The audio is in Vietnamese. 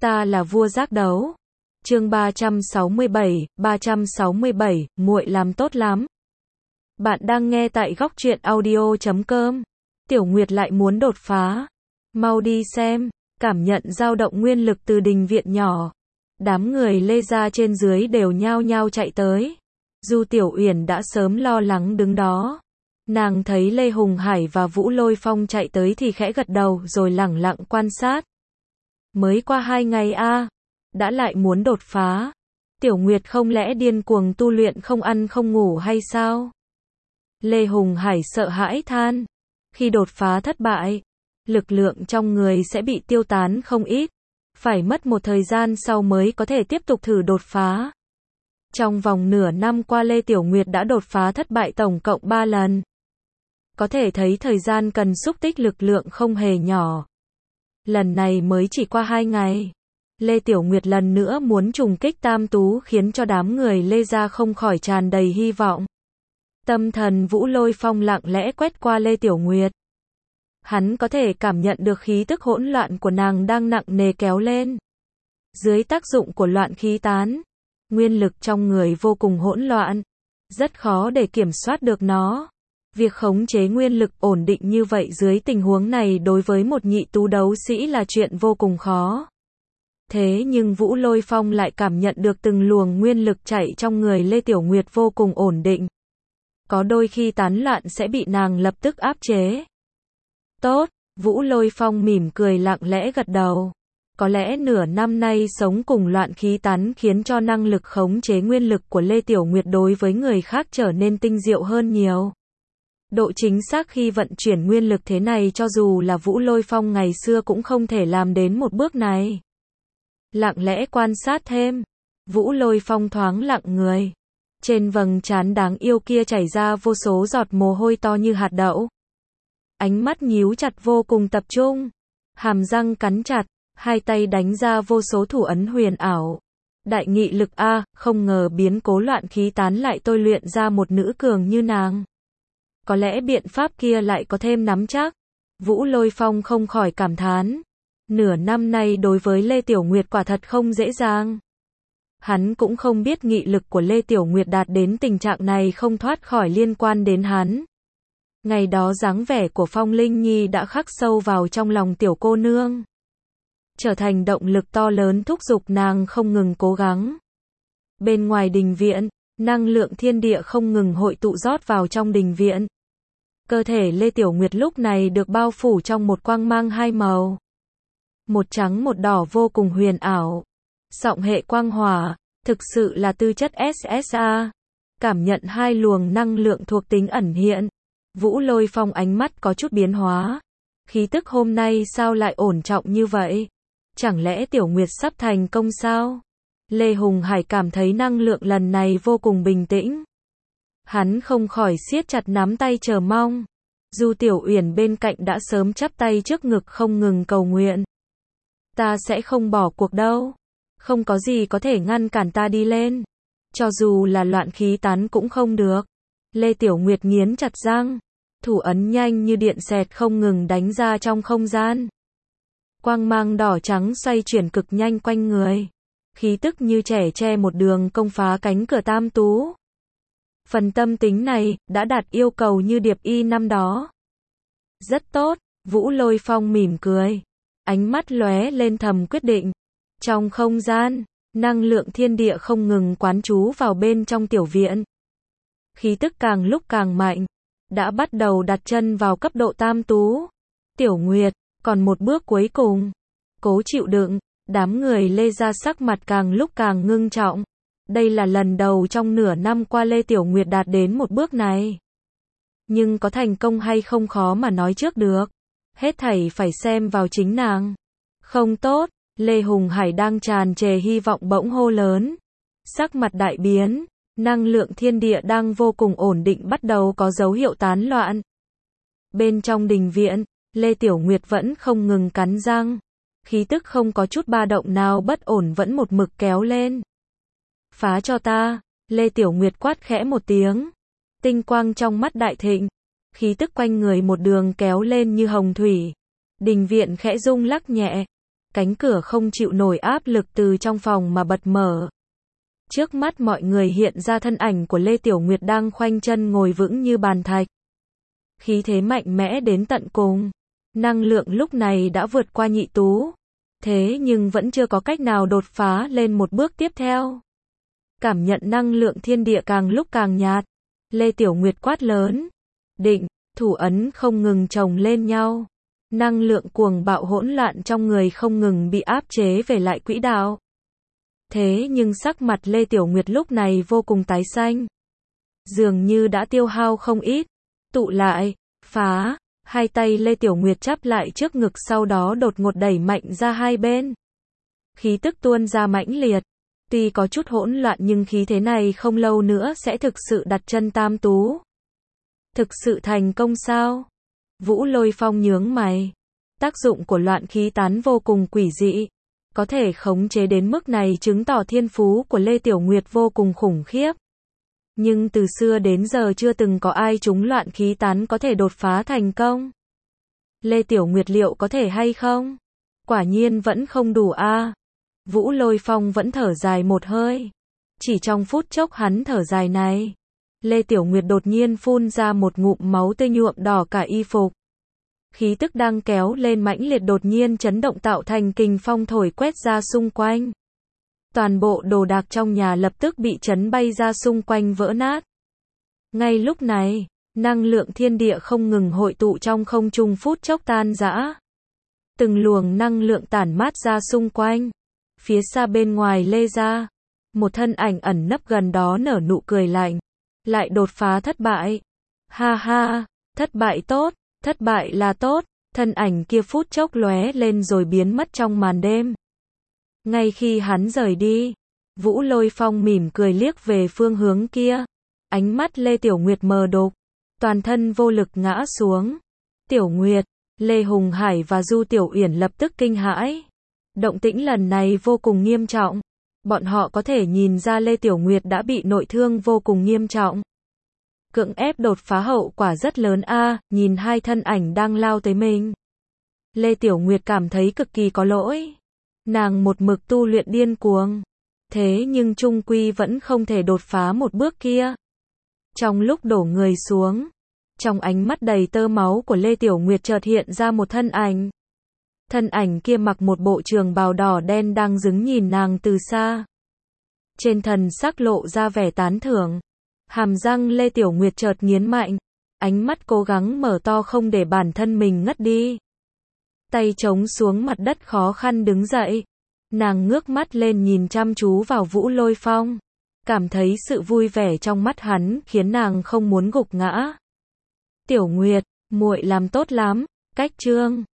Ta là vua giác đấu. Chương 367, muội làm tốt lắm. Bạn đang nghe tại góc truyện audio.com. Tiểu Nguyệt lại muốn đột phá. Mau đi xem, cảm nhận dao động nguyên lực từ đình viện nhỏ. Đám người Lê gia trên dưới đều nhao nhao chạy tới. Du Tiểu Uyển đã sớm lo lắng đứng đó. Nàng thấy Lê Hùng Hải và Vũ Lôi Phong chạy tới thì khẽ gật đầu rồi lẳng lặng quan sát. Mới qua 2 ngày đã lại muốn đột phá. Tiểu Nguyệt không lẽ điên cuồng tu luyện không ăn không ngủ hay sao? Lê Hùng Hải sợ hãi than. Khi đột phá thất bại, lực lượng trong người sẽ bị tiêu tán không ít. Phải mất một thời gian sau mới có thể tiếp tục thử đột phá. Trong vòng nửa năm qua Lê Tiểu Nguyệt đã đột phá thất bại tổng cộng 3 lần. Có thể thấy thời gian cần xúc tích lực lượng không hề nhỏ. Lần này mới chỉ qua 2 ngày. Lê Tiểu Nguyệt lần nữa muốn trùng kích Tam Tú khiến cho đám người Lê gia không khỏi tràn đầy hy vọng. Tâm thần Vũ Lôi Phong lặng lẽ quét qua Lê Tiểu Nguyệt. Hắn có thể cảm nhận được khí tức hỗn loạn của nàng đang nặng nề kéo lên. Dưới tác dụng của loạn khí tán, nguyên lực trong người vô cùng hỗn loạn. Rất khó để kiểm soát được nó. Việc khống chế nguyên lực ổn định như vậy dưới tình huống này đối với một nhị tú đấu sĩ là chuyện vô cùng khó. Thế nhưng Vũ Lôi Phong lại cảm nhận được từng luồng nguyên lực chạy trong người Lê Tiểu Nguyệt vô cùng ổn định. Có đôi khi tán loạn sẽ bị nàng lập tức áp chế. Tốt, Vũ Lôi Phong mỉm cười lặng lẽ gật đầu. Có lẽ nửa năm nay sống cùng loạn khí tán khiến cho năng lực khống chế nguyên lực của Lê Tiểu Nguyệt đối với người khác trở nên tinh diệu hơn nhiều. Độ chính xác khi vận chuyển nguyên lực thế này cho dù là Vũ Lôi Phong ngày xưa cũng không thể làm đến một bước này. Lặng lẽ quan sát thêm, Vũ Lôi Phong thoáng lặng người. Trên vầng trán đáng yêu kia chảy ra vô số giọt mồ hôi to như hạt đậu. Ánh mắt nhíu chặt vô cùng tập trung, hàm răng cắn chặt, hai tay đánh ra vô số thủ ấn huyền ảo. Đại nghị lực không ngờ biến cố loạn khí tán lại tôi luyện ra một nữ cường như nàng. Có lẽ biện pháp kia lại có thêm nắm chắc. Vũ Lôi Phong không khỏi cảm thán. Nửa năm nay đối với Lê Tiểu Nguyệt quả thật không dễ dàng. Hắn cũng không biết nghị lực của Lê Tiểu Nguyệt đạt đến tình trạng này không thoát khỏi liên quan đến hắn. Ngày đó dáng vẻ của Phong Linh Nhi đã khắc sâu vào trong lòng tiểu cô nương. Trở thành động lực to lớn thúc giục nàng không ngừng cố gắng. Bên ngoài đình viện, năng lượng thiên địa không ngừng hội tụ rót vào trong đình viện. Cơ thể Lê Tiểu Nguyệt lúc này được bao phủ trong một quang mang hai màu. Một trắng một đỏ vô cùng huyền ảo. Giọng hệ quang hỏa, thực sự là tư chất SSA. Cảm nhận hai luồng năng lượng thuộc tính ẩn hiện. Vũ Lôi Phong ánh mắt có chút biến hóa. Khí tức hôm nay sao lại ổn trọng như vậy? Chẳng lẽ Tiểu Nguyệt sắp thành công sao? Lê Hùng Hải cảm thấy năng lượng lần này vô cùng bình tĩnh. Hắn không khỏi siết chặt nắm tay chờ mong. Du Tiểu Uyển bên cạnh đã sớm chắp tay trước ngực không ngừng cầu nguyện. Ta sẽ không bỏ cuộc đâu. Không có gì có thể ngăn cản ta đi lên. Cho dù là loạn khí tán cũng không được. Lê Tiểu Nguyệt nghiến chặt răng. Thủ ấn nhanh như điện xẹt không ngừng đánh ra trong không gian. Quang mang đỏ trắng xoay chuyển cực nhanh quanh người. Khí tức như trẻ tre một đường công phá cánh cửa Tam Tú. Phần tâm tính này đã đạt yêu cầu như Điệp Y năm đó. Rất tốt, Vũ Lôi Phong mỉm cười. Ánh mắt lóe lên thầm quyết định. Trong không gian, năng lượng thiên địa không ngừng quán trú vào bên trong tiểu viện. Khí tức càng lúc càng mạnh. Đã bắt đầu đặt chân vào cấp độ Tam Tú. Tiểu Nguyệt, còn một bước cuối cùng. Cố chịu đựng. Đám người Lê gia sắc mặt càng lúc càng ngưng trọng. Đây là lần đầu trong nửa năm qua Lê Tiểu Nguyệt đạt đến một bước này. Nhưng có thành công hay không khó mà nói trước được. Hết thảy phải xem vào chính nàng. Không tốt, Lê Hùng Hải đang tràn trề hy vọng bỗng hô lớn. Sắc mặt đại biến, năng lượng thiên địa đang vô cùng ổn định bắt đầu có dấu hiệu tán loạn. Bên trong đình viện, Lê Tiểu Nguyệt vẫn không ngừng cắn răng. Khí tức không có chút ba động nào bất ổn vẫn một mực kéo lên. Phá cho ta, Lê Tiểu Nguyệt quát khẽ một tiếng. Tinh quang trong mắt đại thịnh. Khí tức quanh người một đường kéo lên như hồng thủy. Đình viện khẽ rung lắc nhẹ. cánh cửa không chịu nổi áp lực từ trong phòng mà bật mở. Trước mắt mọi người hiện ra thân ảnh của Lê Tiểu Nguyệt đang khoanh chân ngồi vững như bàn thạch. Khí thế mạnh mẽ đến tận cùng. Năng lượng lúc này đã vượt qua Nhị Tú. Thế nhưng vẫn chưa có cách nào đột phá lên một bước tiếp theo. Cảm nhận năng lượng thiên địa càng lúc càng nhạt. Lê Tiểu Nguyệt quát lớn. Định, thủ ấn không ngừng chồng lên nhau. Năng lượng cuồng bạo hỗn loạn trong người không ngừng bị áp chế về lại quỹ đạo. Thế nhưng sắc mặt Lê Tiểu Nguyệt lúc này vô cùng tái xanh. Dường như đã tiêu hao không ít. Tụ lại, phá. Hai tay Lê Tiểu Nguyệt chắp lại trước ngực sau đó đột ngột đẩy mạnh ra hai bên. Khí tức tuôn ra mãnh liệt. Tuy có chút hỗn loạn nhưng khí thế này không lâu nữa sẽ thực sự đặt chân tam tú. Thực sự thành công sao? Vũ Lôi Phong nhướng mày. Tác dụng của loạn khí tán vô cùng quỷ dị. Có thể khống chế đến mức này chứng tỏ thiên phú của Lê Tiểu Nguyệt vô cùng khủng khiếp. Nhưng từ xưa đến giờ chưa từng có ai trúng loạn khí tán có thể đột phá thành công. Lê Tiểu Nguyệt liệu có thể hay không? Quả nhiên vẫn không đủ a. Vũ Lôi Phong vẫn thở dài một hơi. Chỉ trong phút chốc hắn thở dài này, Lê Tiểu Nguyệt đột nhiên phun ra một ngụm máu tươi nhuộm đỏ cả y phục. Khí tức đang kéo lên mãnh liệt đột nhiên chấn động tạo thành kình phong thổi quét ra xung quanh. Toàn bộ đồ đạc trong nhà lập tức bị chấn bay ra xung quanh vỡ nát. Ngay lúc này, năng lượng thiên địa không ngừng hội tụ trong không trung phút chốc tan rã. Từng luồng năng lượng tản mát ra xung quanh. Phía xa bên ngoài Lê gia, một thân ảnh ẩn nấp gần đó nở nụ cười lạnh. Lại đột phá thất bại. Ha ha, thất bại tốt, thất bại là tốt. Thân ảnh kia phút chốc lóe lên rồi biến mất trong màn đêm. Ngay khi hắn rời đi, Vũ Lôi Phong mỉm cười liếc về phương hướng kia. Ánh mắt Lê Tiểu Nguyệt mờ đục, toàn thân vô lực ngã xuống. Tiểu Nguyệt, Lê Hùng Hải và Du Tiểu Uyển lập tức kinh hãi. Động tĩnh lần này vô cùng nghiêm trọng. Bọn họ có thể nhìn ra Lê Tiểu Nguyệt đã bị nội thương vô cùng nghiêm trọng. Cưỡng ép đột phá hậu quả rất lớn a, nhìn hai thân ảnh đang lao tới mình. Lê Tiểu Nguyệt cảm thấy cực kỳ có lỗi. Nàng một mực tu luyện điên cuồng. Thế nhưng chung quy vẫn không thể đột phá một bước kia. Trong lúc đổ người xuống, trong ánh mắt đầy tơ máu của Lê Tiểu Nguyệt chợt hiện ra một thân ảnh. Thân ảnh kia mặc một bộ trường bào đỏ đen đang đứng nhìn nàng từ xa. Trên thần sắc lộ ra vẻ tán thưởng. Hàm răng Lê Tiểu Nguyệt chợt nghiến mạnh. Ánh mắt cố gắng mở to không để bản thân mình ngất đi. Tay chống xuống mặt đất khó khăn đứng dậy. Nàng ngước mắt lên nhìn chăm chú vào Vũ Lôi Phong. Cảm thấy sự vui vẻ trong mắt hắn khiến nàng không muốn gục ngã. Tiểu Nguyệt, muội làm tốt lắm. Cách chương